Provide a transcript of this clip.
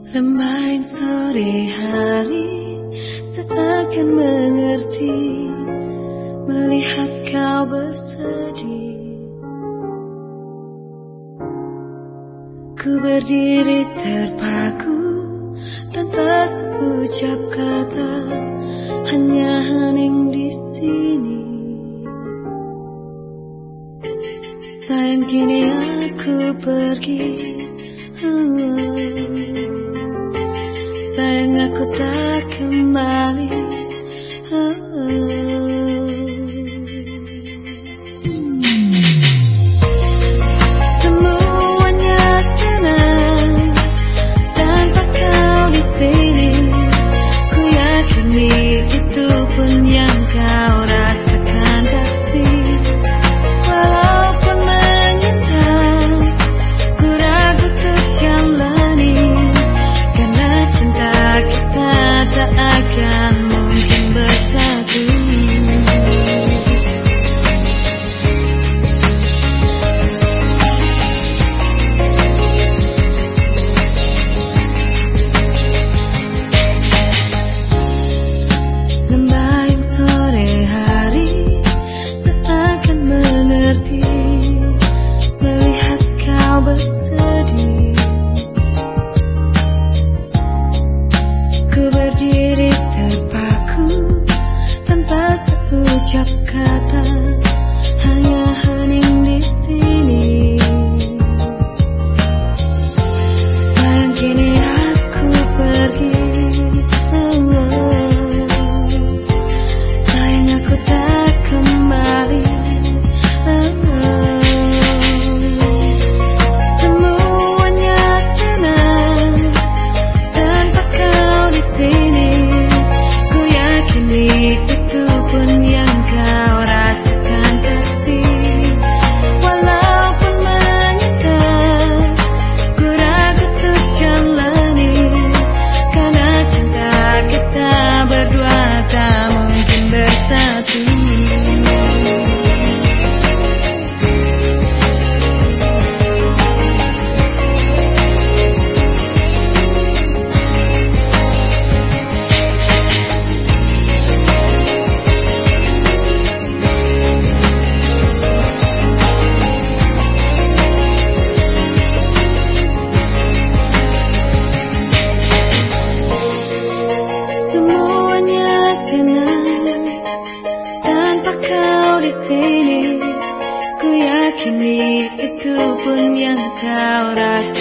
Lembain sore hari seakan mengerti melihat kau bersedih. Ku berdiri terpaku tanpa seucap kata, hanya hening di sini. Sayang kini aku pergi, sayang aku tak kembali. Semuanya senang tanpa kau di sini. Ku yakini itu pun yang kau rasakan kasih. Walaupun menyintai, ku ragu untuk jalani, karena cinta kita tak akan mungkin bersatu. Lembain sore hari seakan mengerti melihat kau bersedih. Ku berdiri terpaku tanpa seucap kata, hanya hening di sini. Sayang kini aku pergi, sayang aku tak kembali. Semuanya senang tanpa kau di sini. Ku yakini itu pun yang kau rasakan kasih. Walaupun menyintai, ku ragu untuk jalani, karena cinta kita berdua tak mungkin bersatu. Semuanya senang tanpa kau di sini. Ku yakini itu pun yang kau rasakan.